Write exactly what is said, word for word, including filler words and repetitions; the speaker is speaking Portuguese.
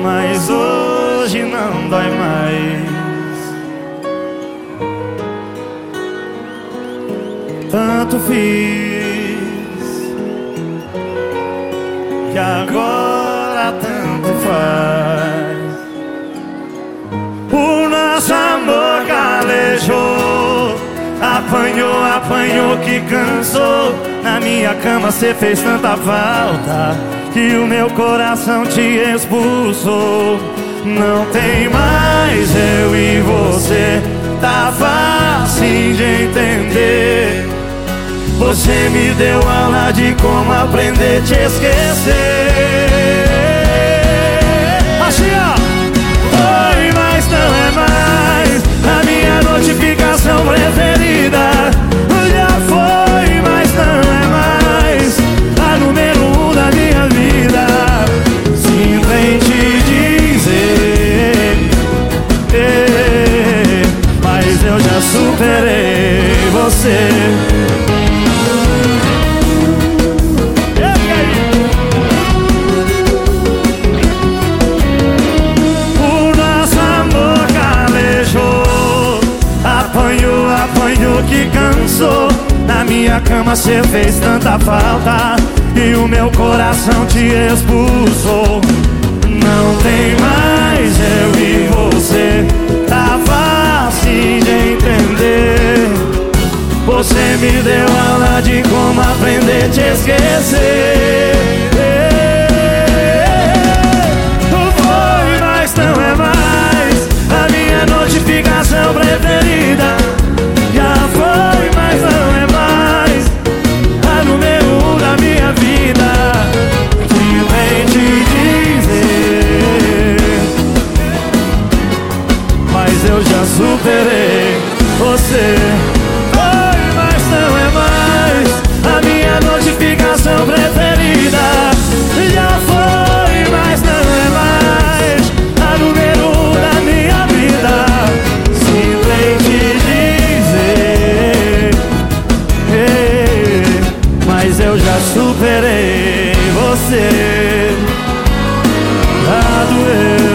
mas hoje não dói mais. Tanto fiz que agora tanto faz. O nosso amor calejou, apanhou, apanhou que cansou. Na minha cama cê fez tanta falta que o meu coração te expulsou. Não tem mais eu e você, tá fácil de entender. Você me deu aula de como aprender a te esquecer. Assim ó. Foi, mas não é mais a minha notificação preferida. Já foi, mas não é mais a número um da minha vida. Sinto em te dizer, eh, mas eu já superei você. Que cansou, na minha cama cê fez tanta falta e o meu coração te expulsou. Não tem mais eu e você, tá fácil de entender. Você me deu aula de como aprender a te esquecer. Foi, mas não é mais a minha notificação preferida. Já foi, mas não é mais a número um da minha vida. Que vem te dizer, mas eu já superei você. Foi, mas não é mais a minha notificação preferida. Já foi, mas não é mais a número um da minha vida. Se vem te mas eu já superei você. A doer.